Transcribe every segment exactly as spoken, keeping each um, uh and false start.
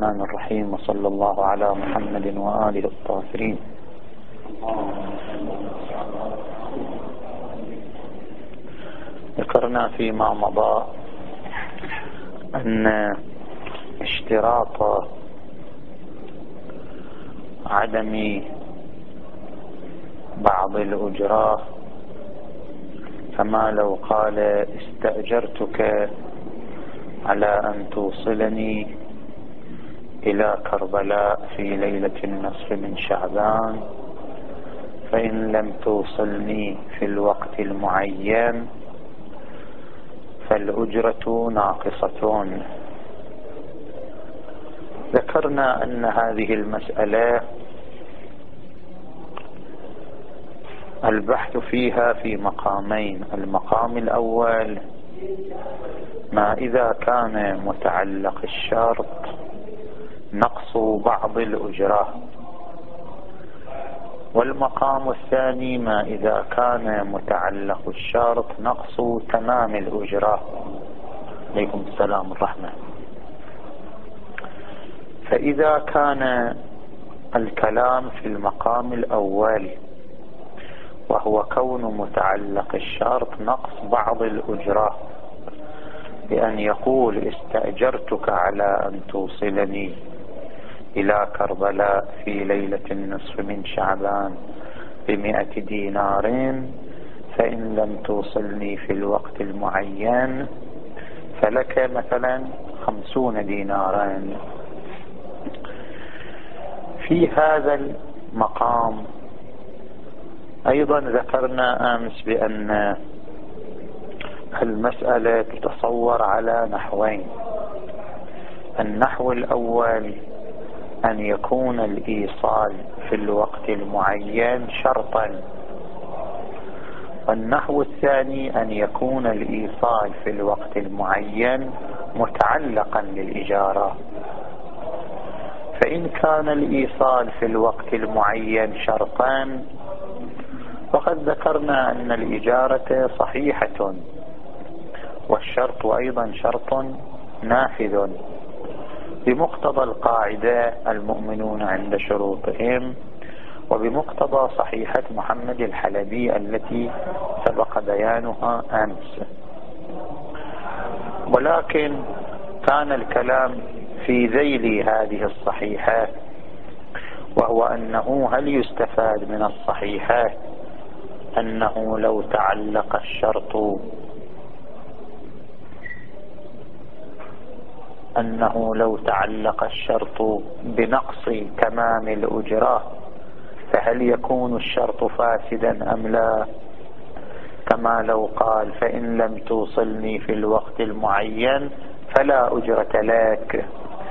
الرحمن الرحيم، وصلى الله على محمد وآله الطاهرين. ذكرنا فيما مضى أن اشتراط عدم بعض الأجرة، كما لو قال استأجرتك على أن توصلني إلى كربلاء في ليلة النصف من شعبان، فإن لم توصلني في الوقت المعين فالأجرة ناقصة. ذكرنا أن هذه المسألة البحث فيها في مقامين. المقام الأول ما إذا كان متعلق الشرط نقص بعض الأجرة، والمقام الثاني ما إذا كان متعلق الشرط نقص تمام الأجرة. عليكم السلام الرحمة. فإذا كان الكلام في المقام الأول وهو كون متعلق الشرط نقص بعض الأجرة، بأن يقول استأجرتك على أن توصلني إلى كربلاء في ليلة النصف من شعبان بمئة دينار، فإن لم توصلني في الوقت المعين فلك مثلا خمسون دينارا. في هذا المقام أيضا ذكرنا أمس بأن المسألة تتصور على نحوين. النحو الأول أن يكون الإيصال في الوقت المعين شرطا، والنحو الثاني أن يكون الإيصال في الوقت المعين متعلقا للإجارة. فإن كان الإيصال في الوقت المعين شرطا فقد ذكرنا أن الإجارة صحيحة، والشرط أيضا شرط نافذ بمقتضى القاعدة المؤمنون عند شروطهم، وبمقتضى صحيحة محمد الحلبي التي سبق بيانها أمس. ولكن كان الكلام في ذيل هذه الصحيحة، وهو أنه هل يستفاد من الصحيحة أنه لو تعلق الشرط أنه لو تعلق الشرط بنقص تمام الأجرة فهل يكون الشرط فاسدا أم لا؟ كما لو قال فإن لم توصلني في الوقت المعين فلا أجرة لك،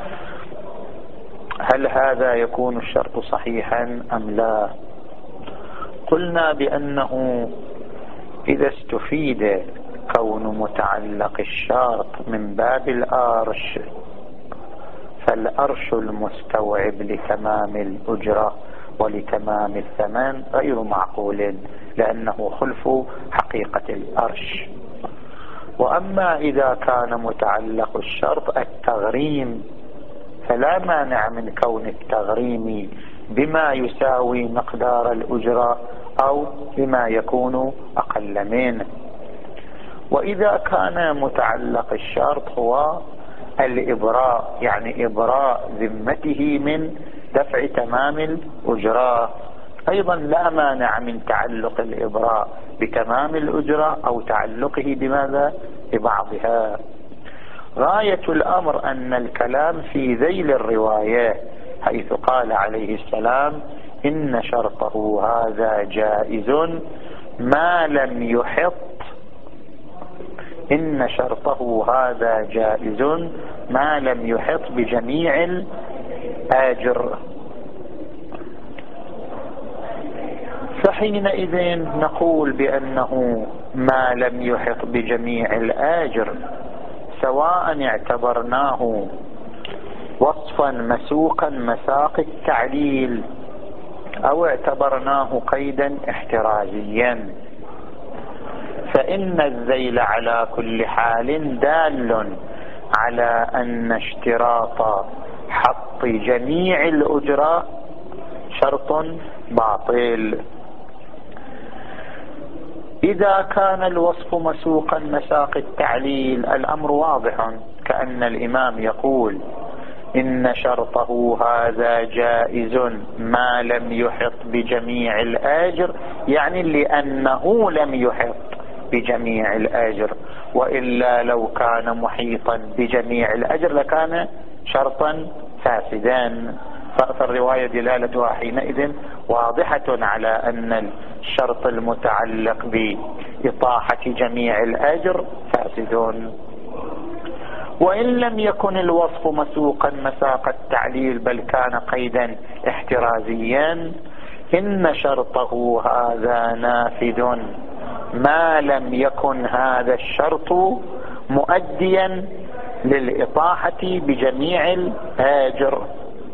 هل هذا يكون الشرط صحيحا أم لا؟ قلنا بأنه إذا استفيد كون متعلق الشرط من باب الأرش، فالأرش المستوعب لتمام الأجرة ولتمام الثمن غير معقول، لأنه خلف حقيقة الأرش. وأما إذا كان متعلق الشرط التغريم، فلا مانع من كون التغريم بما يساوي مقدار الأجرة أو بما يكون أقل منه. وإذا كان متعلق الشرط هو الإبراء، يعني إبراء ذمته من دفع تمام الأجرة، أيضا لا مانع من تعلق الإبراء بتمام الأجرة أو تعلقه بماذا؟ ببعضها. غاية الأمر أن الكلام في ذيل الرواية، حيث قال عليه السلام إن شرطه هذا جائز ما لم يحط إن شرطه هذا جائز ما لم يحط بجميع الآجر. فحينئذ نقول بأنه ما لم يحط بجميع الآجر، سواء اعتبرناه وصفا مسوقا مساق التعليل أو اعتبرناه قيدا احترازيا، فإن الذيل على كل حال دال على أن اشتراط حط بحط جميع الأجرة شرط باطل. إذا كان الوصف مسوقا مساق التعليل الأمر واضح، كأن الإمام يقول إن شرطه هذا جائز ما لم يحط بجميع الآجر، يعني لأنه لم يحط بجميع الآجر، وإلا لو كان محيطا بجميع الأجر لكان شرطا فاسدا. فالرواية دلالتها حينئذ واضحة على أن الشرط المتعلق بإطاحة جميع الأجر فاسدون. وإن لم يكن الوصف مسوقا مساق التعليل بل كان قيدا احترازيا، إن شرطه هذا نافذ ما لم يكن هذا الشرط مؤديا للإطاحة بجميع الآجر.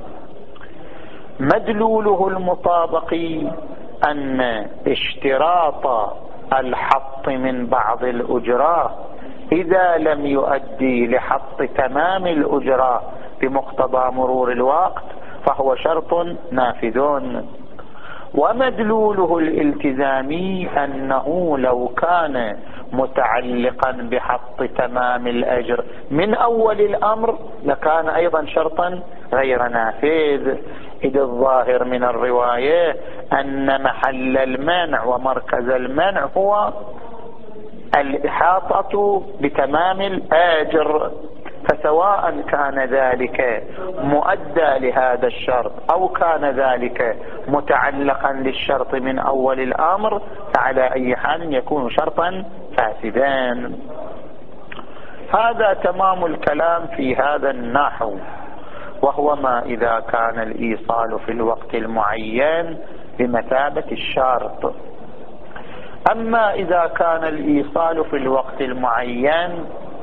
مدلوله المطابقي أن اشتراط الحط من بعض الأجرة إذا لم يؤدي لحط تمام الأجرة بمقتضى مرور الوقت فهو شرط نافذ. ومدلوله الالتزامي أنه لو كان متعلقا بحط تمام الأجر من أول الأمر لكان أيضا شرطا غير نافذ، إذ الظاهر من الرواية أن محل المنع ومركز المنع هو الإحاطة بتمام الآجر، فسواء كان ذلك مؤدى لهذا الشرط أو كان ذلك متعلقا للشرط من أول الأمر فعلى أي حال يكون شرطا فاسدان. هذا تمام الكلام في هذا النحو، وهو ما إذا كان الإيصال في الوقت المعين بمثابة الشرط. أما إذا كان الإيصال في الوقت المعين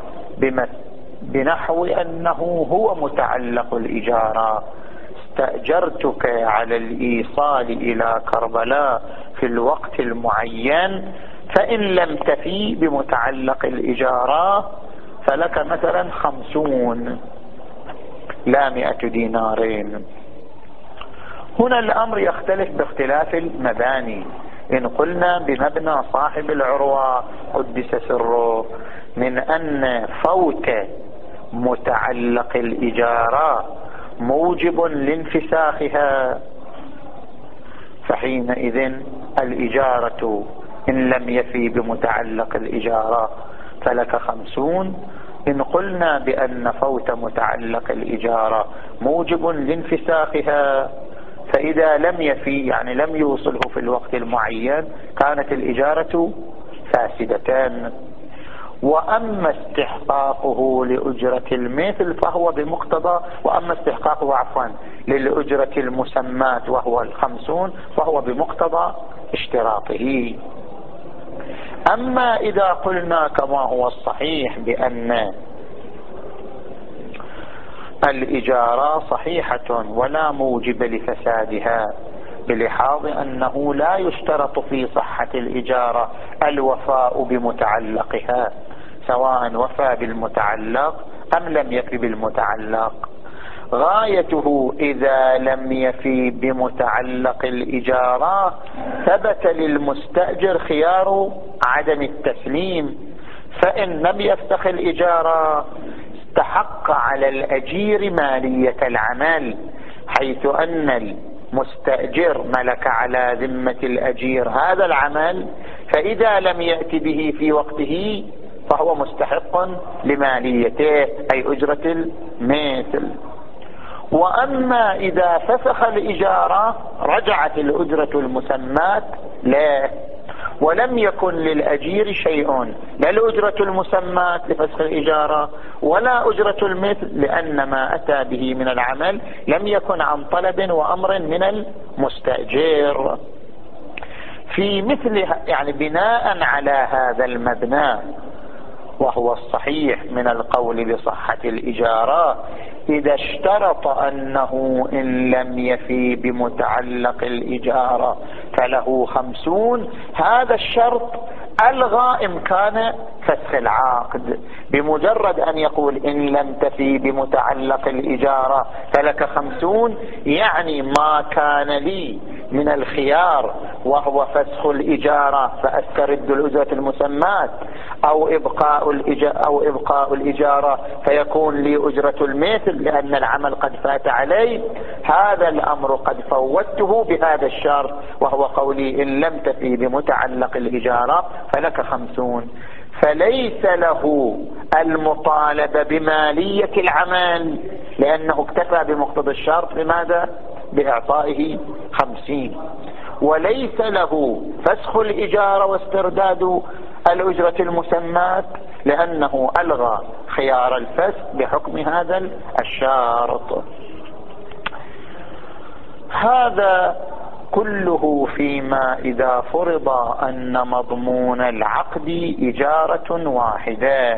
بنحو أنه هو متعلق الإجارة، استأجرتك على الإيصال إلى كربلاء في الوقت المعين، فإن لم تفي بمتعلق الإجارة فلك مثلا خمسون لا مئة دينارين. هنا الأمر يختلف باختلاف المباني. إن قلنا بمبنى صاحب العروة قدس سره من أن فوت متعلق الإجارة موجب لانفساخها، فحينئذ الإجارة إن لم يفي بمتعلق الإجارة فلك خمسون. إن قلنا بأن فوت متعلق الإجارة موجب لانفساخها، فإذا لم يفي يعني لم يوصله في الوقت المعين كانت الإجارة فاسدتان. وأما استحقاقه لأجرة المثل فهو بمقتضى، وأما استحقاقه عفوا للأجرة المسمات وهو الخمسون فهو بمقتضى اشتراطه. أما إذا قلنا كما هو الصحيح بأن الإجارة صحيحة ولا موجب لفسادها، بلحاظ أنه لا يشترط في صحة الإجارة الوفاء بمتعلقها، سواء وفى بالمتعلق أم لم يفي بالمتعلق. غايته إذا لم يفي بمتعلق الإجارة ثبت للمستأجر خيار عدم التسليم، فإن لم يفسخ الإجارة استحق على الأجير مالية العمل، حيث أن المستأجر ملك على ذمة الأجير هذا العمل، فإذا لم يأتي به في وقته فهو مستحق لماليته أي أجرة المثل. وأما إذا فسخ الإجارة رجعت الأجرة المسمات لا، ولم يكن للأجير شيء، لا الأجرة المسمات لفسخ الإجارة ولا أجرة المثل، لأن ما أتى به من العمل لم يكن عن طلب وأمر من المستأجر. في مثل يعني بناء على هذا المبنى وهو الصحيح من القول بصحة الإجارة، إذا اشترط أنه إن لم يفي بمتعلق الإجارة فله خمسون، هذا الشرط ألغى إمكان فسخ العقد. بمجرد أن يقول إن لم تفي بمتعلق الإجارة فلك خمسون، يعني ما كان لي من الخيار وهو فسخ الإجارة فأسترد الأجرة المسمات أو إبقاء الإجارة, أو إبقاء الإجارة فيكون لي أجرة المثل لأن العمل قد فات علي، هذا الأمر قد فوتته بهذا الشرط وهو قولي إن لم تفي بمتعلق الإجارة فلك خمسون. فليس له المطالبة بمالية العمل لأنه اكتفى بمقتضى الشرط بماذا؟ بإعطائه خمسين. وليس له فسخ الإجارة واسترداد الأجرة المسمات لأنه ألغى خيار الفسخ بحكم هذا الشرط. هذا كله فيما إذا فرض أن مضمون العقد إجارة واحدة.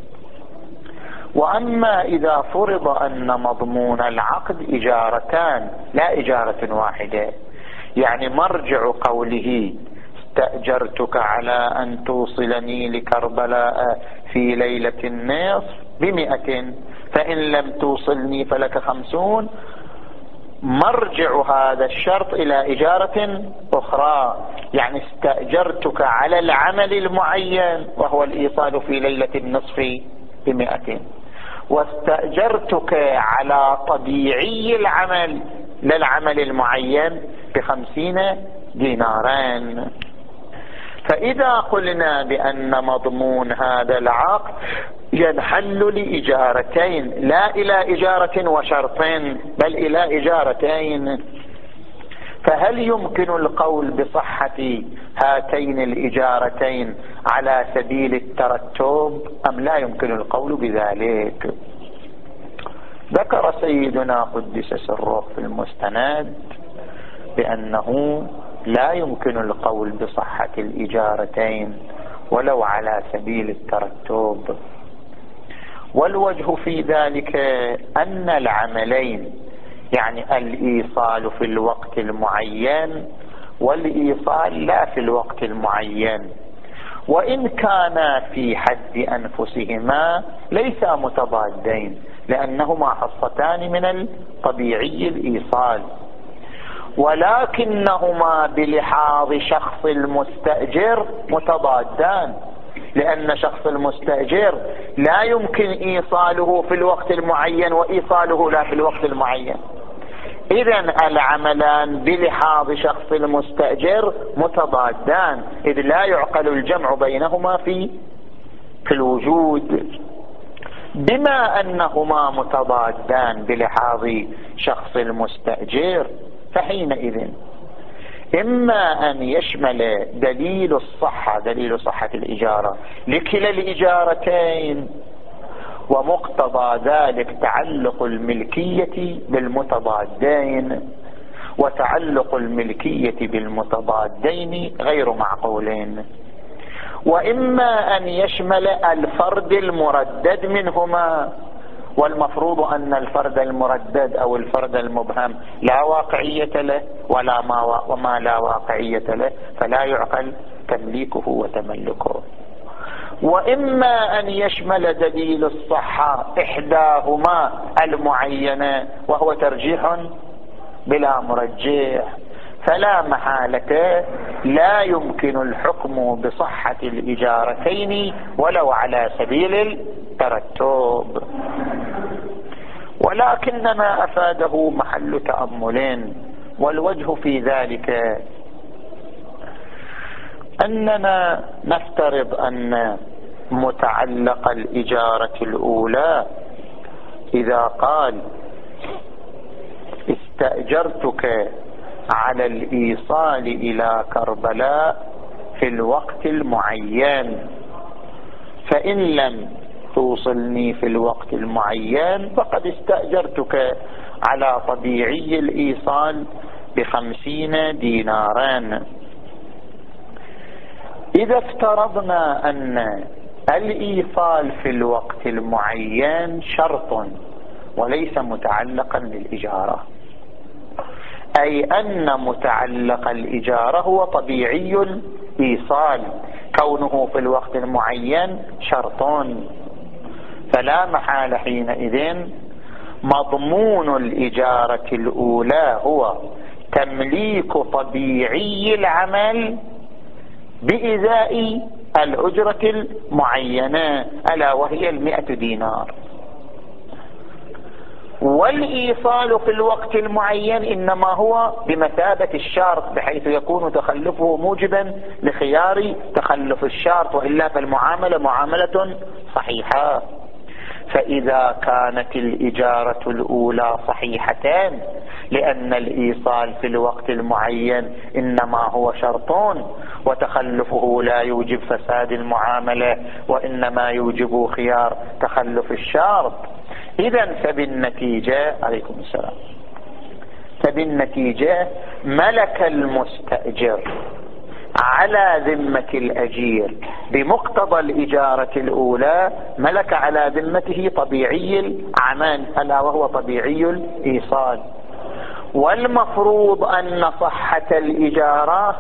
وأما إذا فرض أن مضمون العقد إجارتان لا إجارة واحدة، يعني مرجع قوله استأجرتك على أن توصلني لكربلاء في ليلة النصف بمئة فإن لم توصلني فلك خمسون، مرجع هذا الشرط إلى إجارة أخرى، يعني استأجرتك على العمل المعين وهو الإيصال في ليلة النصف بمئة، واستأجرتك على طبيعي العمل للعمل المعين بخمسين دينارين. فإذا قلنا بأن مضمون هذا العقد ينحل لإجارتين لا إلى إجارة وشرطين بل إلى إجارتين، فهل يمكن القول بصحة هاتين الإجارتين على سبيل الترتب أم لا يمكن القول بذلك؟ ذكر سيدنا قدس سره في المستند بأنه لا يمكن القول بصحة الإجارتين ولو على سبيل الترتب، والوجه في ذلك أن العملين يعني الإيصال في الوقت المعين والإيصال لا في الوقت المعين وإن كانا في حد أنفسهما ليسا متضادين لأنهما حصتان من الطبيعي الإيصال، ولكنهما بلحاظ شخص المستأجر متضادان، لأن شخص المستأجر لا يمكن إيصاله في الوقت المعين وإيصاله لا في الوقت المعين. إذن العملان بلحاظ شخص المستأجر متضادان إذ لا يعقل الجمع بينهما في في الوجود. بما أنهما متضادان بلحاظ شخص المستأجر فحينئذ إما أن يشمل دليل الصحة دليل صحة الإجارة لكلا الإجارتين، ومقتضى ذلك تعلق الملكية بالمتضادين، وتعلق الملكية بالمتضادين غير معقولين. وإما أن يشمل الفرد المردد منهما، والمفروض أن الفرد المردد أو الفرد المبهم لا واقعية له ولا ما وما لا واقعية له فلا يعقل تمليكه وتملكه. وإما أن يشمل دليل الصحة إحداهما المعينة وهو ترجيح بلا مرجح، فلا محالة لا يمكن الحكم بصحة الإجارتين ولو على سبيل الترتب. ولكن ما أفاده محل تأمل، والوجه في ذلك أننا نفترض أن متعلق الإجارة الأولى إذا قال استأجرتك على الإيصال إلى كربلاء في الوقت المعين فإن لم توصلني في الوقت المعين فقد استأجرتك على طبيعي الإيصال بخمسين دينارا. إذا افترضنا أن الإيصال في الوقت المعين شرط وليس متعلقا للإجارة، أي أن متعلق الإجارة هو طبيعي الإيصال كونه في الوقت المعين شرط، فلا محال حينئذ مضمون الإجارة الأولى هو تمليك طبيعي العمل بإزاء الأجرة المعينة ألا وهي المئة دينار. والإيصال في الوقت المعين إنما هو بمثابة الشرط، بحيث يكون تخلفه موجبا لخيار تخلف الشرط، وإلا فالمعاملة معاملة صحيحة. فإذا كانت الإجارة الأولى صحيحتان لأن الإيصال في الوقت المعين إنما هو شرطون، وتخلفه لا يوجب فساد المعاملة وإنما يوجب خيار تخلف الشرط، إذن فبالنتيجة عليكم السلام فبالنتيجة ملك المستأجر على ذمة الأجير بمقتضى الإجارة الأولى، ملك على ذمته طبيعي العمل ألا وهو طبيعي الإيصال. والمفروض أن صحة الإجارة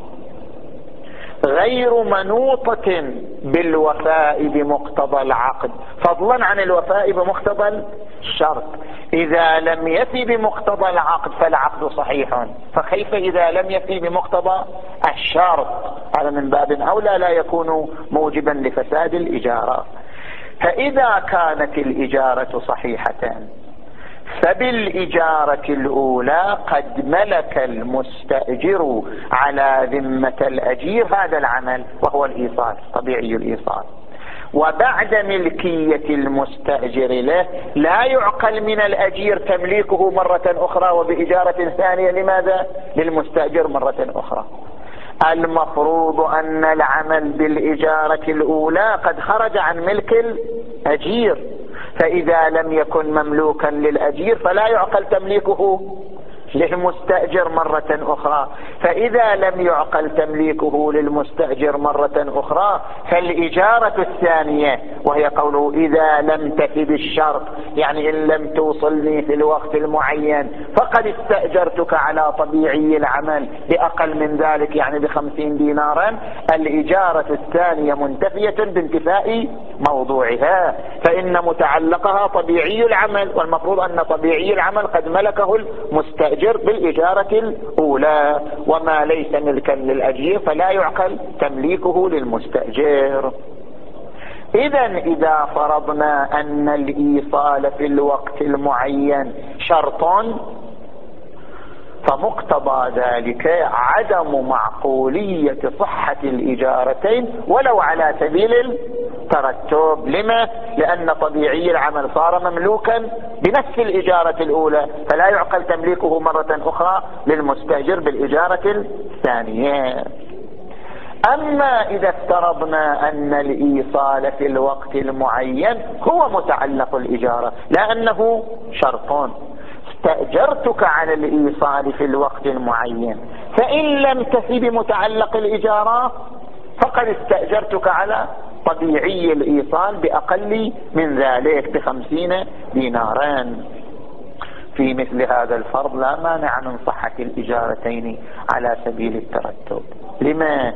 غير منوطة بالوفاء بمقتضى العقد، فضلا عن الوفاء بمقتضى الشرط. إذا لم يفي بمقتضى العقد فالعقد صحيح، فكيف إذا لم يفي بمقتضى الشرط؟ هذا من باب أولى لا يكون موجبا لفساد الإجارة. فإذا كانت الإجارة صحيحة فبالإجارة الأولى قد ملك المستأجر على ذمة الأجير هذا العمل وهو الإيصال، طبيعي الإيصال. وبعد ملكية المستأجر له لا يعقل من الأجير تمليكه مرة أخرى وبإجارة ثانية. لماذا؟ للمستأجر مرة أخرى. المفروض أن العمل بالإجارة الأولى قد خرج عن ملك الأجير، فإذا لم يكن مملوكا للأجير فلا يعقل تمليكه للمستأجر مرة أخرى. فإذا لم يعقل تمليكه للمستأجر مرة أخرى فالإجارة الثانية، وهي قوله إذا لم تفي بالشرط، يعني إن لم توصلني في الوقت المعين فقد استأجرتك على طبيعي العمل بأقل من ذلك، يعني بخمسين دينارا، الإجارة الثانية منتفية بانتفاء موضوعها، فإن متعلقها طبيعي العمل، والمفروض أن طبيعي العمل قد ملكه المستأجر بالإجارة الأولى، وما ليس ملكا للأجير فلا يعقل تمليكه للمستأجر. إذن إذا فرضنا أن الإيصال في الوقت المعين شرط، فمقتضى ذلك عدم معقولية صحة الإجارتين ولو على سبيل الترتب. لما؟ لأن طبيعي العمل صار مملوكا بنفس الإجارة الأولى، فلا يعقل تمليكه مرة أخرى للمستأجر بالإجارة الثانية. أما إذا افترضنا أن الإيصال في الوقت المعين هو متعلق الإجارة لأنه شرط، استأجرتك على الإيصال في الوقت المعين، فإن لم تفي بمتعلق الإجارة فقد استأجرتك على طبيعي الإيصال بأقل من ذلك بخمسين دينارا. في مثل هذا الفرض لا مانع من صحة الإجارتين على سبيل الترتب. لما؟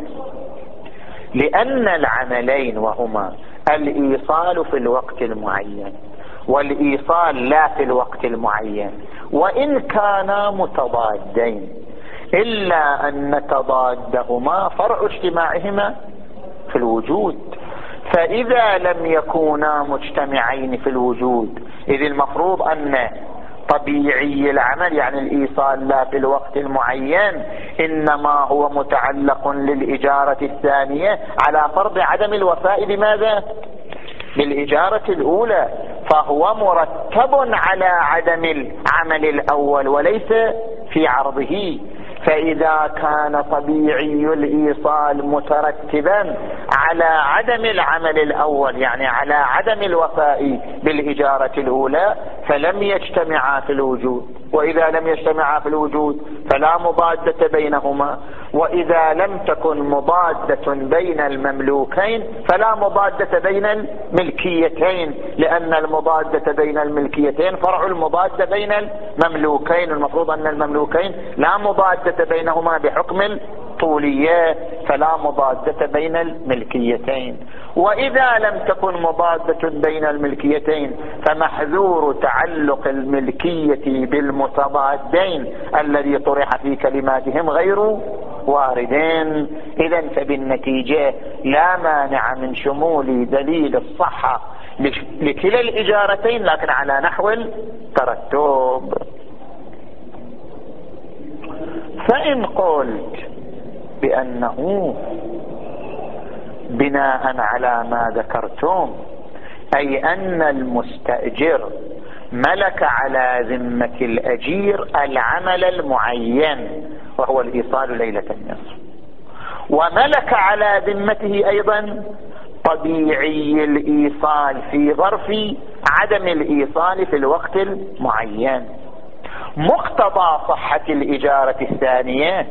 لأن العملين وهما الإيصال في الوقت المعين والإيصال لا في الوقت المعين، وإن كانا متضادين إلا أن تضادهما فرع اجتماعهما في الوجود. فإذا لم يكونا مجتمعين في الوجود، إذ المفروض أن طبيعي العمل يعني الإيصال لا في الوقت المعين إنما هو متعلق للإجارة الثانية على فرض عدم الوفاء بماذا؟ بالإجارة الأولى، فهو مرتب على عدم العمل الأول وليس في عرضه. فإذا كان طبيعي الإيصال مترتبا على عدم العمل الأول يعني على عدم الوفاء بالإجارة الأولى فلم يجتمعا في الوجود، وإذا لم يجتمعا في الوجود فلا مضادة بينهما، وإذا لم تكن مضادة بين المملوكين فلا مضادة بين الملكيتين، لأن المضادة بين الملكيتين فرع المضادة بين المملوكين. المفروض أن المملوكين لا مضادة بينهما بحكم طولية فلا مضادة بين الملكيتين، وإذا لم تكن مضادة بين الملكيتين فمحذور تعلق الملكية بالمتضادين الذي طرح في كلماتهم غير واردين. إذن فبالنتيجة لا مانع من شمول دليل الصحة لكلا الإجارتين لكن على نحو الترتب. فإن قلت بأنه بناء على ما ذكرتم أي أن المستأجر ملك على ذمة الأجير العمل المعين وهو الإيصال ليلة النصف، وملك على ذمته أيضا طبيعي الإيصال في ظرف عدم الإيصال في الوقت المعين، مقتضى صحة الإجارة الثانية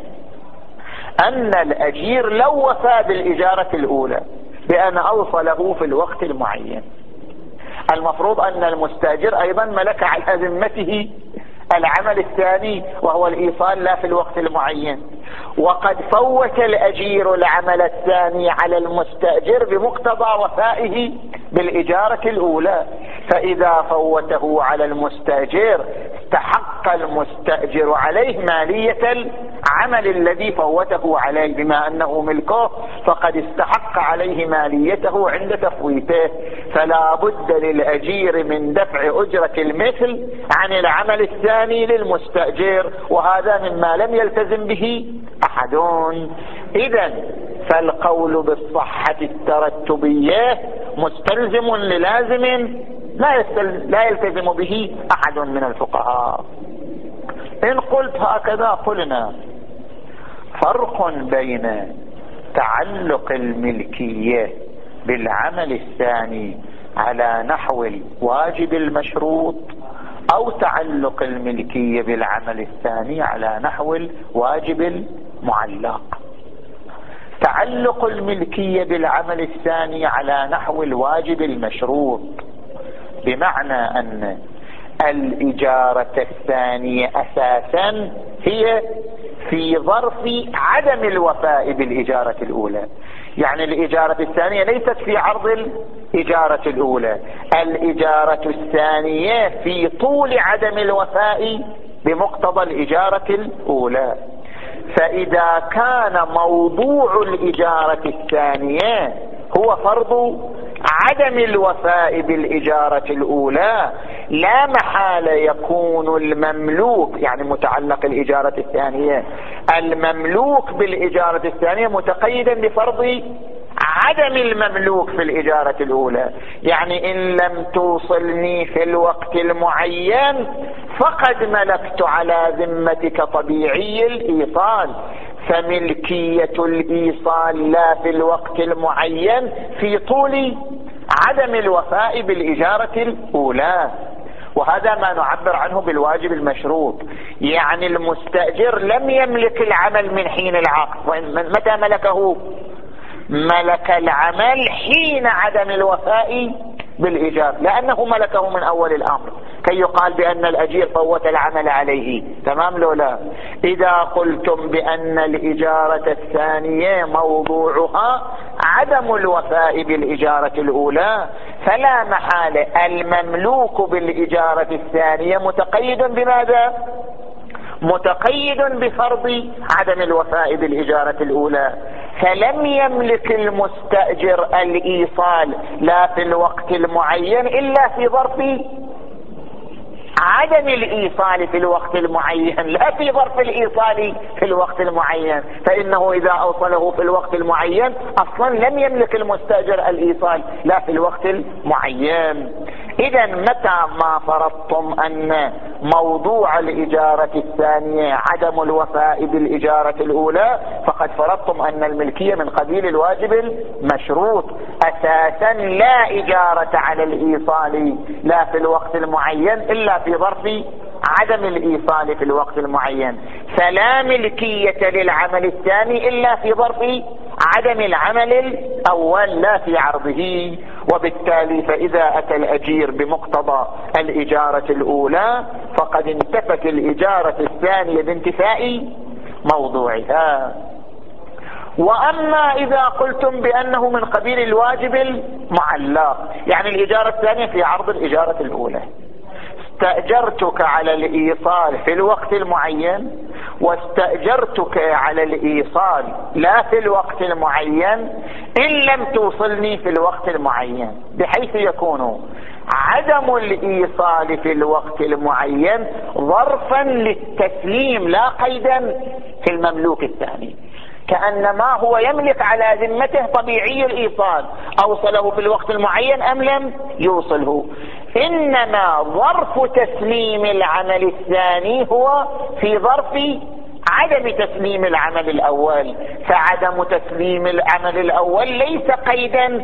أن الأجير لو وفى بالإجارة الأولى بأن أوصله في الوقت المعين، المفروض أن المستأجر أيضا ملك على ذمته العمل الثاني وهو الإيصال لا في الوقت المعين، وقد فوت الأجير العمل الثاني على المستأجر بمقتضى وفائه بالإجارة الأولى، فإذا فوته على المستأجر استحق المستأجر عليه مالية العمل الذي فوته عليه، بما أنه ملكه فقد استحق عليه ماليته عند تفويته، فلا بد للأجير من دفع أجرة المثل عن العمل الثاني للمستأجر، وهذا مما لم يلتزم به أحدون. إذن فالقول بالصحة الترتبية مستلزم للازم لا يلتزم به أحد من الفقهاء. إن قلت هكذا قلنا فرق بين تعلق الملكية بالعمل الثاني على نحو الواجب المشروط أو تعلق الملكية بالعمل الثاني على نحو الواجب المعلق. تعلق الملكية بالعمل الثاني على نحو الواجب المشروط بمعنى أن الإجارة الثانية أساسا هي في ظرف عدم الوفاء بالإجارة الأولى، يعني الإجارة الثانية ليست في عرض الإجارة الأولى، الإجارة الثانية في طول عدم الوفاء بمقتضى الإجارة الأولى. فإذا كان موضوع الإجارة الثانية هو فرض عدم الوفاء بالإجارة الأولى، لا محالة يكون المملوك يعني متعلق الإجارة الثانية المملوك بالإجارة الثانية متقيدا بفرض عدم المملوك في الإجارة الأولى، يعني إن لم توصلني في الوقت المعين فقد ملكت على ذمتك طبيعي الإيصال، فملكية الإيصال لا في الوقت المعين في طول عدم الوفاء بالإجارة الأولى، وهذا ما نعبر عنه بالواجب المشروط. يعني المستأجر لم يملك العمل من حين العقد، متى ملكه؟ ملك العمل حين عدم الوفاء بالإجارة، لأنه ملكه من أول الأمر كي يقال بأن الأجير فوت العمل عليه. تمام لو لا؟ إذا قلتم بأن الإجارة الثانية موضوعها عدم الوفاء بالإجارة الأولى فلا محالة المملوك بالإجارة الثانية متقيد بماذا؟ متقيد بفرض عدم الوفاء بالإجارة الأولى، فلم يملك المستأجر الإيصال لا في الوقت المعين إلا في ظرف عدم الإيصال في الوقت المعين لا في ظرف الإيصال في الوقت المعين، فإنه إذا أوصله في الوقت المعين أصلا لم يملك المستأجر الإيصال لا في الوقت المعين. إذا متى ما فرضتم أن موضوع الإجارة الثانية عدم الوفاء بالإجارة الأولى فقد فرضتم أن الملكية من قبيل الواجب المشروط، أساسا لا إجارة على الإيصال لا في الوقت المعين إلا في ظرف عدم الإيصال في الوقت المعين، فلا ملكية للعمل الثاني إلا في ظرف عدم العمل الأول لا في عرضه. وبالتالي فإذا أتى الأجير بمقتضى الإجارة الأولى فقد انتفت الإجارة الثانية بانتفاء موضوعها. وأما إذا قلتم بأنه من قبيل الواجب المعلق، يعني الإجارة الثانية في عرض الإجارة الأولى، استأجرتك على الإيصال في الوقت المعين واستأجرتك على الإيصال لا في الوقت المعين إن لم توصلني في الوقت المعين، بحيث يكون عدم الإيصال في الوقت المعين ظرفا للتسليم لا قيدا في المملوك الثاني، كأنما هو يملك على ذمته طبيعي الإيصال، أوصله في الوقت المعين أم لم يوصله، إنما ظرف تسليم العمل الثاني هو في ظرف عدم تسليم العمل الأول، فعدم تسليم العمل الأول ليس قيدا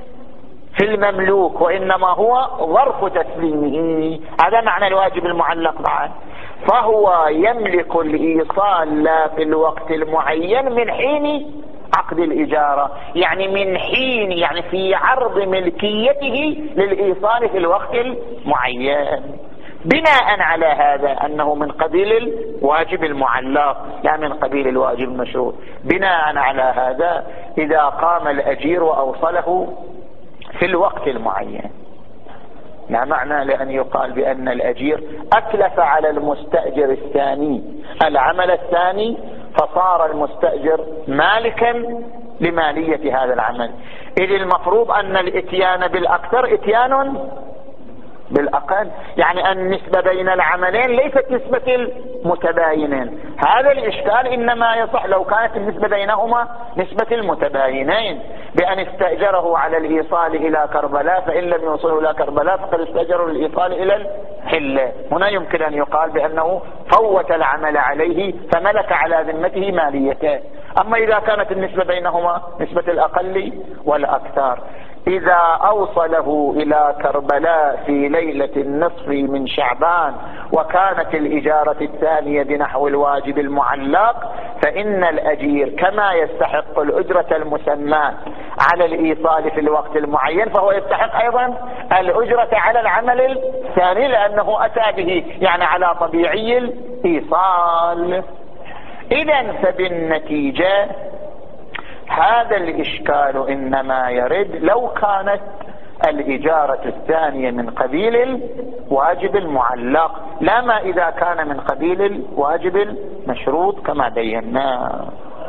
في المملوك وإنما هو ظرف تسليمه. هذا معنى الواجب المعلق معه، فهو يملك الإيصال لا في الوقت المعين من حين عقد الإجارة، يعني من حين يعني في عرض ملكيته للإيصال في الوقت المعين. بناء على هذا أنه من قبيل الواجب المعلق لا من قبيل الواجب المشروط. بناء على هذا إذا قام الأجير وأوصله في الوقت المعين، لا معنى لأن يقال بأن الأجير أتلف على المستأجر الثاني العمل الثاني فصار المستأجر مالكا لمالية هذا العمل، إذ المفروض أن الاتيان بالأكثر اتيان بالأقل، يعني النسبة بين العملين ليست نسبة المتباينين. هذا الإشكال إنما يصح لو كانت النسبة بينهما نسبة المتباينين، بأن استأجره على الإيصال إلى كربلاء فإن لم يوصله إلى كربلاء فقد استأجره للإيصال إلى الحلة، هنا يمكن أن يقال بأنه فوت العمل عليه فملك على ذمته ماليته. أما إذا كانت النسبة بينهما نسبة الأقل والأكثر، إذا أوصله إلى كربلاء في ليلة النصف من شعبان وكانت الإجارة الثانية بنحو الواجب المعلق، فإن الأجير كما يستحق الأجرة المسمى على الإيصال في الوقت المعين فهو يستحق أيضا الأجرة على العمل الثاني لأنه أتى به يعني على طبيعي الإيصال. إذن فبالنتيجة هذا الإشكال إنما يرد لو كانت الإجارة الثانية من قبيل الواجب المعلق، لا ما إذا كان من قبيل الواجب المشروط كما بينا.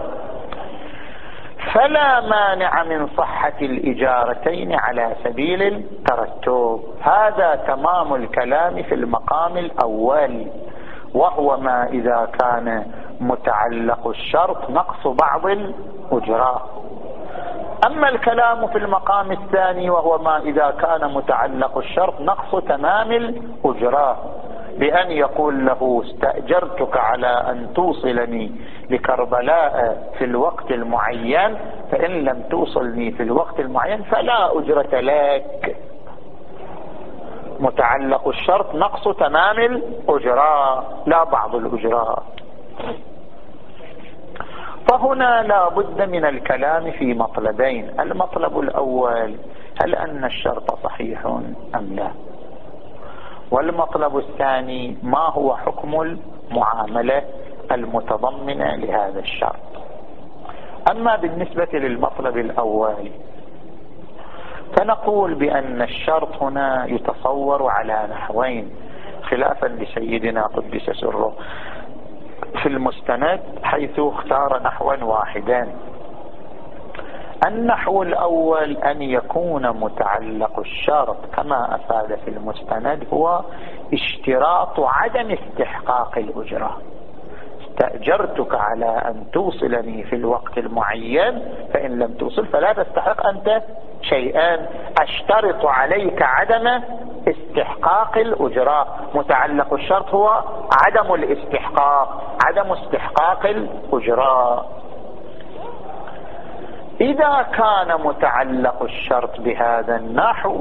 فلا مانع من صحة الإجارتين على سبيل الترتب. هذا تمام الكلام في المقام الأول، وهو ما إذا كان متعلق الشرط نقص بعض الأجراء. أما الكلام في المقام الثاني وهو ما إذا كان متعلق الشرط نقص تمام الأجراء، بأن يقول له استأجرتك على أن توصلني لكربلاء في الوقت المعين فإن لم توصلني في الوقت المعين فلا أجرة لك. متعلق الشرط نقص تمام الأجراء لا بعض الأجراء. فهنا لا بد من الكلام في مطلبين. المطلب الأول هل أن الشرط صحيح أم لا، والمطلب الثاني ما هو حكم المعاملة المتضمنة لهذا الشرط. أما بالنسبة للمطلب الأول فنقول بأن الشرط هنا يتصور على نحوين خلافا لسيدنا قدس سره في المستند حيث اختار نحوا واحدا. النحو الأول أن يكون متعلق الشرط كما أفاد في المستند هو اشتراط عدم استحقاق الأجرة. استأجرتك على أن توصلني في الوقت المعين فإن لم توصل فلا تستحق أنت شيئا، أشترط عليك عدم استحقاق الأجرة. متعلق الشرط هو عدم الاستحقاق، عدم استحقاق الأجرة. إذا كان متعلق الشرط بهذا النحو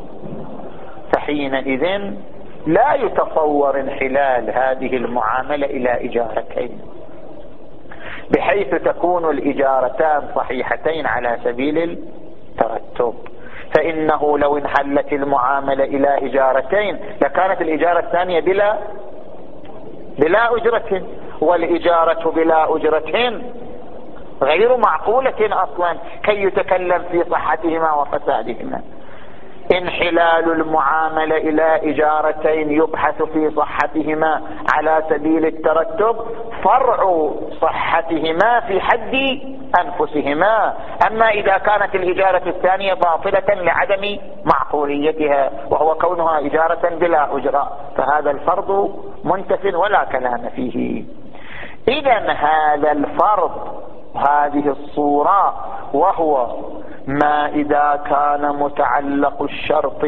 فحينئذ لا يتصور انحلال هذه المعاملة إلى إجارتين، بحيث تكون الإجارتان صحيحتين على سبيل الترتب. فإنه لو انحلت المعاملة إلى إجارتين لكانت الإجارة الثانية بلا بلا أجرة، والإجارة بلا أجرة غير معقولة أصلا كي يتكلم في صحتهما وفسادهما. انحلال المعاملة إلى إجارتين يبحث في صحتهما على سبيل الترتب فرع صحتهما في حد أنفسهما. أما إذا كانت الإجارة الثانية باطلة لعدم معقوليتها وهو كونها إجارة بلا أجرة فهذا الفرض منتف ولا كلام فيه. إذن هذا الفرض هذه الصورة وهو ما إذا كان متعلق الشرط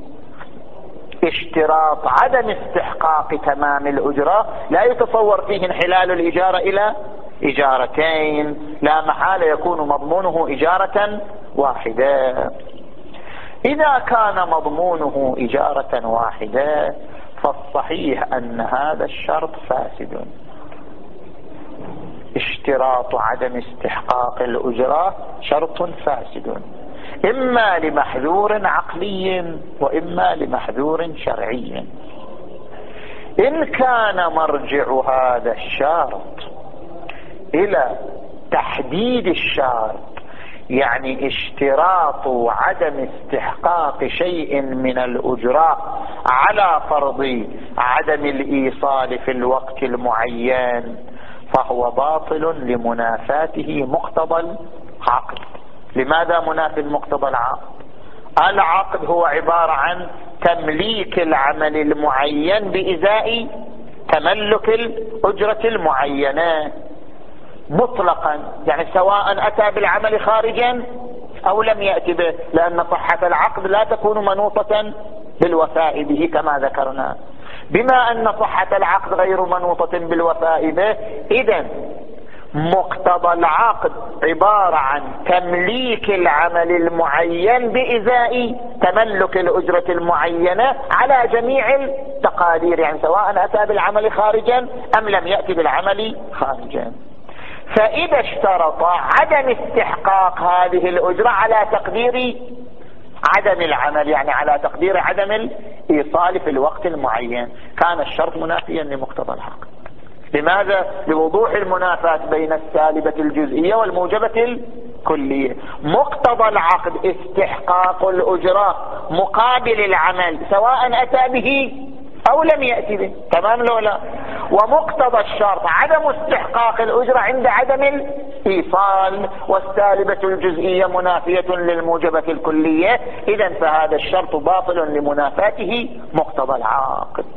اشتراط عدم استحقاق تمام الأجرة لا يتصور فيه انحلال الإجارة إلى إجارتين، لا محالة يكون مضمونه إجارة واحدة. إذا كان مضمونه إجارة واحدة فالصحيح أن هذا الشرط فاسد. اشتراط عدم استحقاق الأجرة شرط فاسد إما لمحذور عقلي وإما لمحذور شرعي. إن كان مرجع هذا الشرط إلى تحديد الشرط يعني اشتراط عدم استحقاق شيء من الأجرة على فرض عدم الإيصال في الوقت المعين فهو باطل لمنافاته مقتضى العقد. لماذا منافي مقتضى العقد؟ العقد هو عبارة عن تمليك العمل المعين بإزاء تملك الأجرة المعينة مطلقا، يعني سواء أتى بالعمل خارجا أو لم يأتي به، لأن صحة العقد لا تكون منوطة بالوفاء به كما ذكرنا. بما أن صحة العقد غير منوطة بالوفاء به إذن مقتضى العقد عبارة عن تمليك العمل المعين بإزاء تملك الأجرة المعينة على جميع التقادير، يعني سواء أتى بالعمل خارجا أم لم يأتي بالعمل خارجا. فإذا اشترط عدم استحقاق هذه الأجرة على تقدير عدم العمل يعني على تقدير عدم الإيصال في الوقت المعين كان الشرط منافيا لمقتضى العقد. لماذا؟ لوضوح المنافاة بين السالبة الجزئية والموجبة الكلية. مقتضى العقد استحقاق الأجرة مقابل العمل سواء أتى به أو لم يأتي به، تمام لو لا؟ ومقتضى الشرط عدم استحقاق الأجرة عند عدم الإيصال، والسالبة الجزئية منافية للموجبة الكلية. إذن فهذا الشرط باطل لمنافاته مقتضى العقد.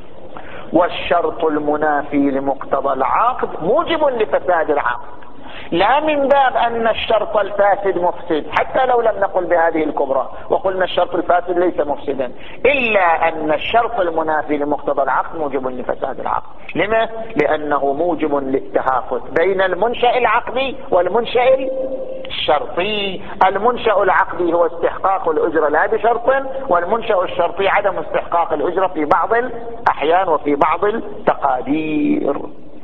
والشرط المنافي لمقتضى العقد موجب لفساد العقد، لا من باب أن الشرط الفاسد مفسد حتى لو لم نقل بهذه الكبرى وقلنا الشرط الفاسد ليس مفسدا، إلا أن الشرط المنافي لمقتضى العقد موجب لفساد العقد. لما؟ لأنه موجب للتهافت بين المنشأ العقدي والمنشأ الشرطي. المنشأ العقدي هو استحقاق الأجرة لا بشرط، والمنشأ الشرطي عدم استحقاق الأجرة في بعض الأحيان وفي بعض التقادير.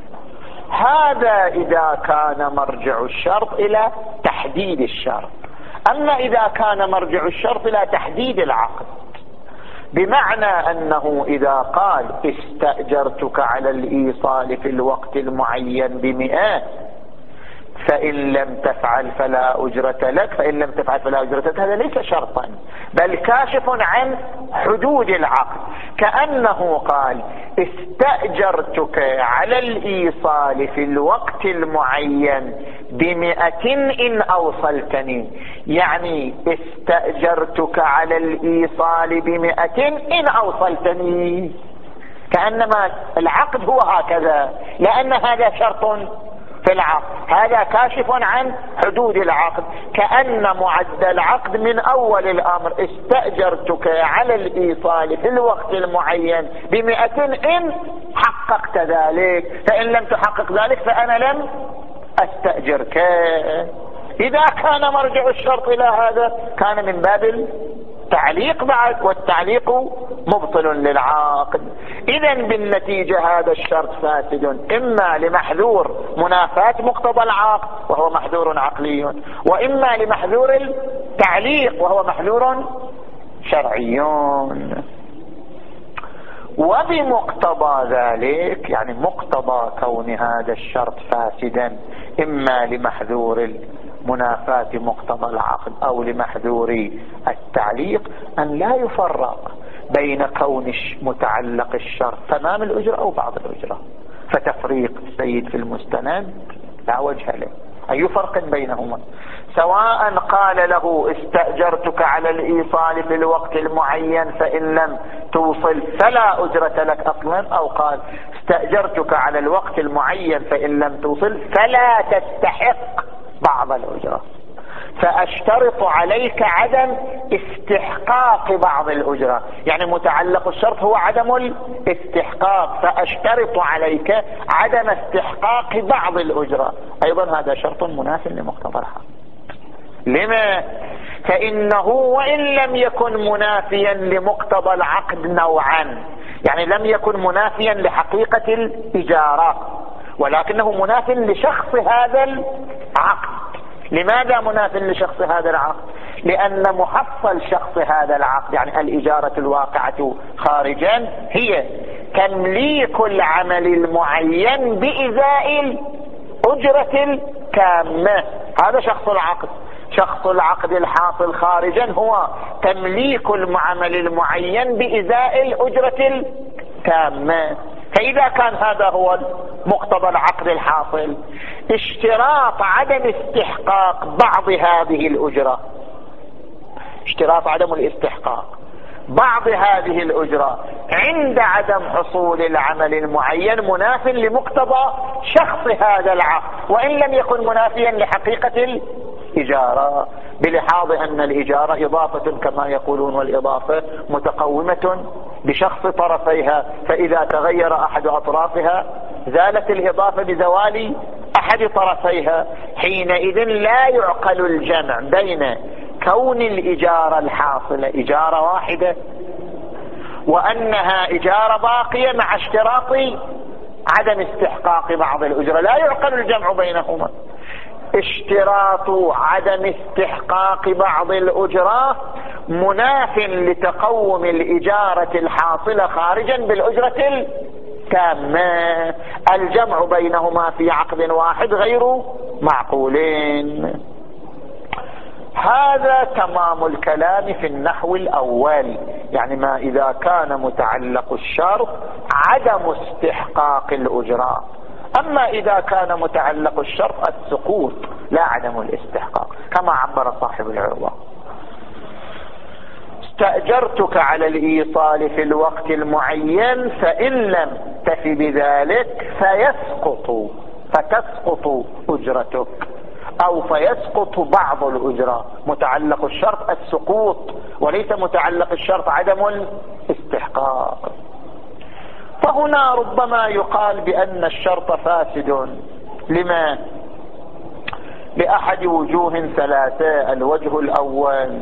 هذا إذا كان مرجع الشرط إلى تحديد الشرط. أما إذا كان مرجع الشرط إلى تحديد العقد بمعنى أنه إذا قال استأجرتك على الإيصال في الوقت المعين بمئة فإن لم تفعل فلا أجرة لك، فإن لم تفعل فلا أجرة لك، هذا ليس شرطا بل كاشف عن حدود العقد. كأنه قال استأجرتك على الإيصال في الوقت المعين بمئة إن أوصلتني، يعني استأجرتك على الإيصال بمئة إن أوصلتني، كأنما العقد هو هكذا، لأن هذا شرط في العقد، هذا كاشف عن حدود العقد. كأن معد العقد من أول الأمر استأجرتك على الإيصال في الوقت المعين بمئة إن حققت ذلك، فإن لم تحقق ذلك فأنا لم أستأجرك. إذا كان مرجع الشرط إلى هذا كان من باب التعليق بعد، والتعليق مبطل للعاقد. إذن بالنتيجة هذا الشرط فاسد إما لمحذور منافاة مقتضى العقد وهو محذور عقلي، وإما لمحذور التعليق وهو محذور شرعي. وبمقتضى ذلك يعني مقتضى كون هذا الشرط فاسدا إما لمحذور المنافاة مقتضى العقد أو لمحذور التعليق، أن لا يفرق بين كون متعلق الشرط تمام الأجرة أو بعض الأجرة، فتفريق السيد في المستند لا وجه له. أي فرق بينهما؟ سواء قال له استأجرتك على الإيصال في الوقت المعين فإن لم توصل فلا أجرة لك أصلا، أو قال استأجرتك على الوقت المعين فإن لم توصل فلا تستحق بعض الأجرة، فأشترط عليك عدم استحقاق بعض الأجرة. يعني متعلق الشرط هو عدم الاستحقاق، فأشترط عليك عدم استحقاق بعض الأجرة، أيضا هذا شرط مناف لمقتضى الحق. لما؟ فإنه وإن لم يكن منافيا لمقتضى العقد نوعا، يعني لم يكن منافيا لحقيقة الإجارة، ولكنه مناف لشخص هذا العقد. لماذا مناف لشخص هذا العقد؟ لأن محصل شخص هذا العقد يعني الإجارة الواقعة خارجا هي تمليك العمل المعين بإزاء الأجرة التامة. هذا شخص العقد. شخص العقد الحاصل خارجا هو تمليك العمل المعين بإزاء الأجرة التامة. فإذا كان هذا هو مقتضى العقد الحاصل، اشتراط عدم استحقاق بعض هذه الأجرة، اشتراط عدم الاستحقاق بعض هذه الأجرة عند عدم حصول العمل المعين مناف لمقتضى شخص هذا العقد، وإن لم يكن منافيا لحقيقة الإجارة، بلحاظ أن الإجارة إضافة كما يقولون، والإضافة متقومة بشخص طرفيها، فإذا تغير أحد أطرافها زالت الإضافة بزوال أحد طرفيها. حينئذ لا يعقل الجمع بين كون الإجارة الحاصلة إجارة واحدة وأنها إجارة باقية مع اشتراط عدم استحقاق بعض الأجرة، لا يعقل الجمع بينهما. اشتراط عدم استحقاق بعض الأجرة مناف لتقوم الإجارة الحاصلة خارجا بالأجرة التامة. الجمع بينهما في عقد واحد غير معقولين. هذا تمام الكلام في النحو الأول، يعني ما إذا كان متعلق الشرط عدم استحقاق الأجرة. أما إذا كان متعلق الشرط السقوط لا عدم الاستحقاق، كما عبر صاحب العروة: استأجرتك على الإيصال في الوقت المعين فإن لم تف بذلك فيسقط فتسقط أجرتك، أو فيسقط بعض الأجرة. متعلق الشرط السقوط وليس متعلق الشرط عدم الاستحقاق. فهنا ربما يقال بأن الشرط فاسد. لما؟ لأحد وجوه ثلاثة. الوجه الأول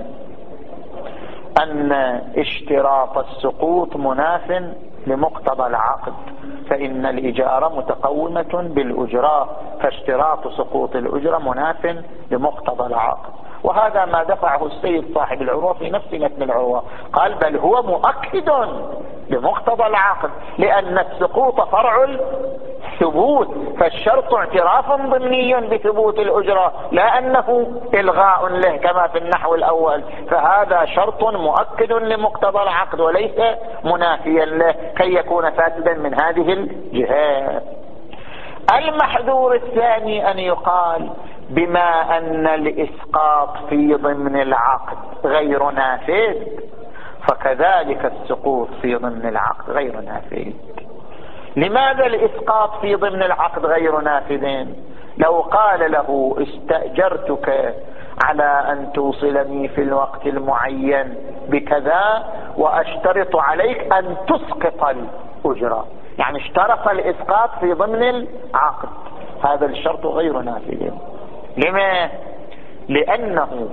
أن اشتراط السقوط مناف لمقتضى العقد، فإن الإجارة متقومة بالأجرة، فاشتراط سقوط الأجرة مناف لمقتضى العقد. وهذا ما دفعه السيد صاحب العروة في نفس متن العروة، قال بل هو مؤكد لمقتضى العقد، لأن السقوط فرع الثبوت، فالشرط اعتراف ضمني بثبوت الأجرة لا أنه إلغاء له كما في النحو الأول. فهذا شرط مؤكد لمقتضى العقد وليس منافيا له كي يكون فاسدا من هذه الجهة. المحذور الثاني أن يقال بما أن الإسقاط في ضمن العقد غير نافذ فكذلك السقوط في ضمن العقد غير نافذ. لماذا الإسقاط في ضمن العقد غير نافذ؟ لو قال له استأجرتك على أن توصلني في الوقت المعين بكذا وأشترط عليك أن تسقط الأجرة، يعني اشترط الإسقاط في ضمن العقد، هذا الشرط غير نافذ. لما؟ لأنه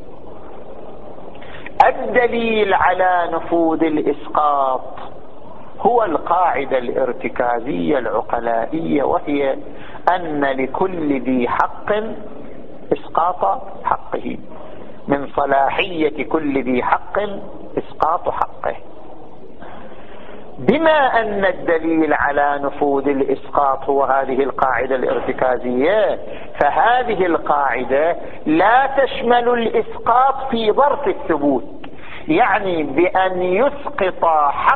الدليل على نفوذ الإسقاط هو القاعدة الارتكازية العقلائية، وهي أن لكل ذي حق إسقاط حقه، من صلاحية كل ذي حق إسقاط حقه. بما أن الدليل على نفوذ الإسقاط هو هذه القاعدة الارتكازية، فهذه القاعدة لا تشمل الإسقاط في ظرف الثبوت، يعني بأن يسقط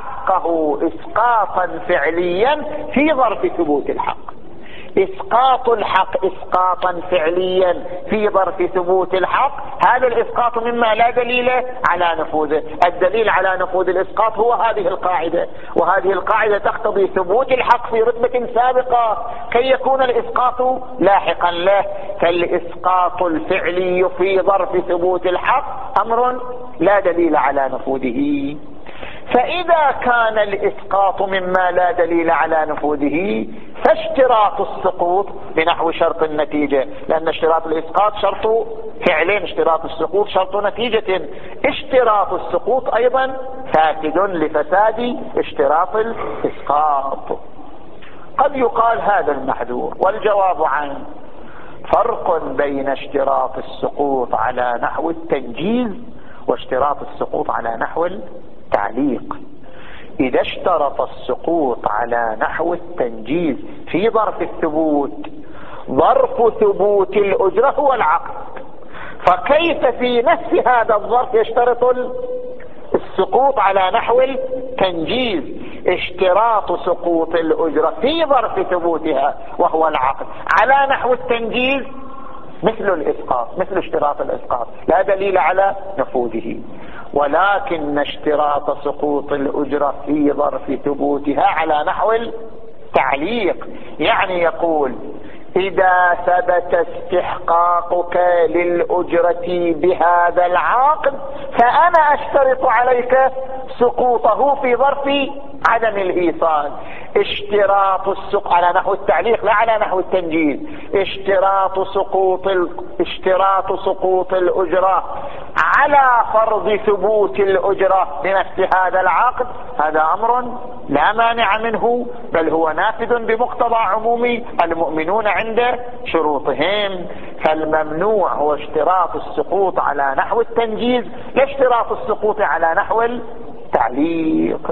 حقه إسقاطا فعليا في ظرف ثبوت الحق. إسقاط الحق إسقاطا فعليا في ظرف ثبوت الحق، هذا الإسقاط مما لا دليل على نفوذه. الدليل على نفوذ الإسقاط هو هذه القاعدة، وهذه القاعدة تقتضي ثبوت الحق في رتبة سابقة كي يكون الإسقاط لاحقا له. فالإسقاط الفعلي في ظرف ثبوت الحق أمر لا دليل على نفوذه. فإذا كان الإسقاط مما لا دليل على نفوذه فاشتراط السقوط بنحو شرط النتيجة، لأن اشتراط الإسقاط شرط فعلين، اشتراط السقوط شرط نتيجة. اشتراط السقوط أيضا فاسد لفساد اشتراط الإسقاط. قد يقال هذا المحذور، والجواب عنه فرق بين اشتراط السقوط على نحو التنجيز واشتراط السقوط على نحو التعليق. إذا اشترط السقوط على نحو التنجيز في ظرف الثبوت، ظرف ثبوت الأجرة هو العقد، فكيف في نفس هذا الظرف يشترط السقوط على نحو التنجيز؟ اشتراط سقوط الأجرة في ظرف ثبوتها وهو العقد على نحو التنجيز مثل الإسقاط، مثل اشتراط الإسقاط، لا دليل على نفوذه. ولكن اشتراط سقوط الأجرة في ظرف ثبوتها على نحو التعليق، يعني يقول إذا ثبت استحقاقك للأجرة بهذا العقد فأنا أشترط عليك سقوطه في ظرف عدم الإيصال. اشتراط السقوط على نحو التعليق لا على نحو التنجيز. اشتراط سقوط ال... اشتراط سقوط الأجرة على فرض ثبوت الأجرة بنفس هذا العقد، هذا أمر لا مانع منه، بل هو نافذ بمقتضى عموم المؤمنون عند شروطهم. فالممنوع هو اشتراط السقوط على نحو التنجيز، لا اشتراط السقوط على نحو التعليق.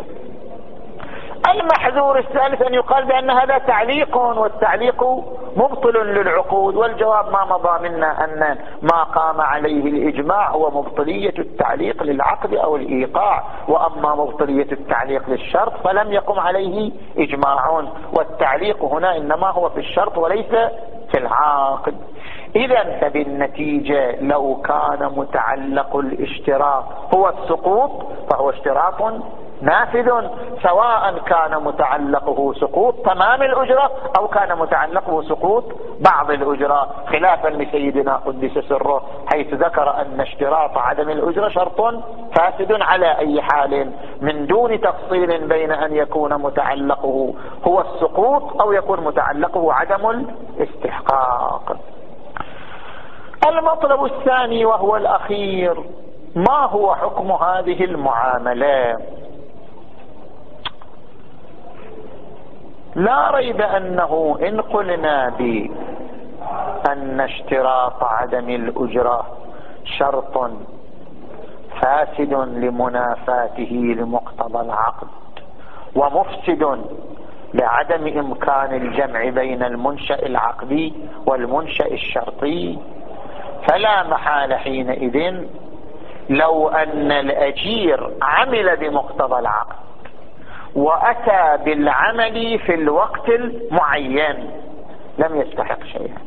المحذور الثالث أن يقال بأن هذا تعليق، والتعليق مبطل للعقود، والجواب ما مضى منا أن ما قام عليه الإجماع هو مبطلية التعليق للعقد أو الإيقاع، وأما مبطلية التعليق للشرط فلم يقم عليه إجماع، والتعليق هنا إنما هو في الشرط وليس في العقد. إذن فبالنتيجة لو كان متعلق الاشتراط هو السقوط فهو اشتراط نافذ، سواء كان متعلقه سقوط تمام الأجرة أو كان متعلقه سقوط بعض الأجرة، خلافا لسيدنا قدس سره حيث ذكر أن اشتراط عدم الأجرة شرط فاسد على أي حال، من دون تفصيل بين أن يكون متعلقه هو السقوط أو يكون متعلقه عدم الاستحقاق. المطلب الثاني وهو الأخير، ما هو حكم هذه المعاملة؟ لا ريب أنه إن قلنا بأن اشتراط عدم الأجرة شرط فاسد لمنافاته لمقتضى العقد ومفسد لعدم إمكان الجمع بين المنشأ العقدي والمنشأ الشرطي، فلا محال حينئذ لو أن الأجير عمل بمقتضى العقد وأتى بالعمل في الوقت المعين لم يستحق شيئا،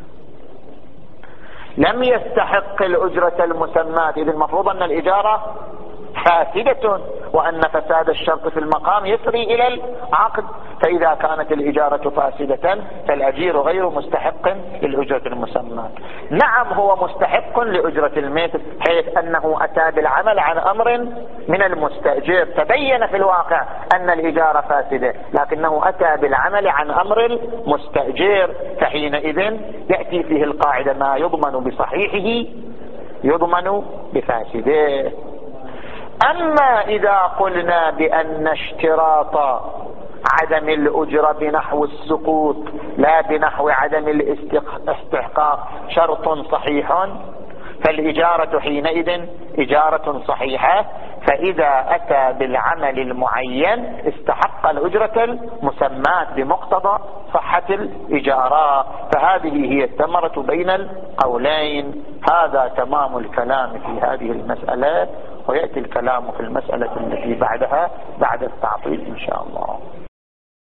لم يستحق الأجرة المسماة. إذن المفروض أن الإجارة فاسدة وأن فساد الشرط في المقام يسري إلى العقد، فإذا كانت الإجارة فاسدة فالأجير غير مستحق للأجرة المسماة. نعم هو مستحق لأجرة المثل حيث أنه أتى بالعمل عن أمر من المستأجر، تبين في الواقع أن الإجارة فاسدة لكنه أتى بالعمل عن أمر المستأجر، فحينئذ يأتي فيه القاعدة ما يضمن بصحيحه يضمن بفاسده. أما إذا قلنا بأن اشتراط عدم الأجرة بنحو السقوط لا بنحو عدم الاستحقاق شرط صحيح، فالإجارة حينئذ إجارة صحيحة فإذا أتى بالعمل المعين استحق الأجرة المسماة بمقتضى صحة الإجارة. فهذه هي الثمرة بين القولين. هذا تمام الكلام في هذه المسألة، ويأتي الكلام في المسألة التي بعدها بعد التعطيل إن شاء الله.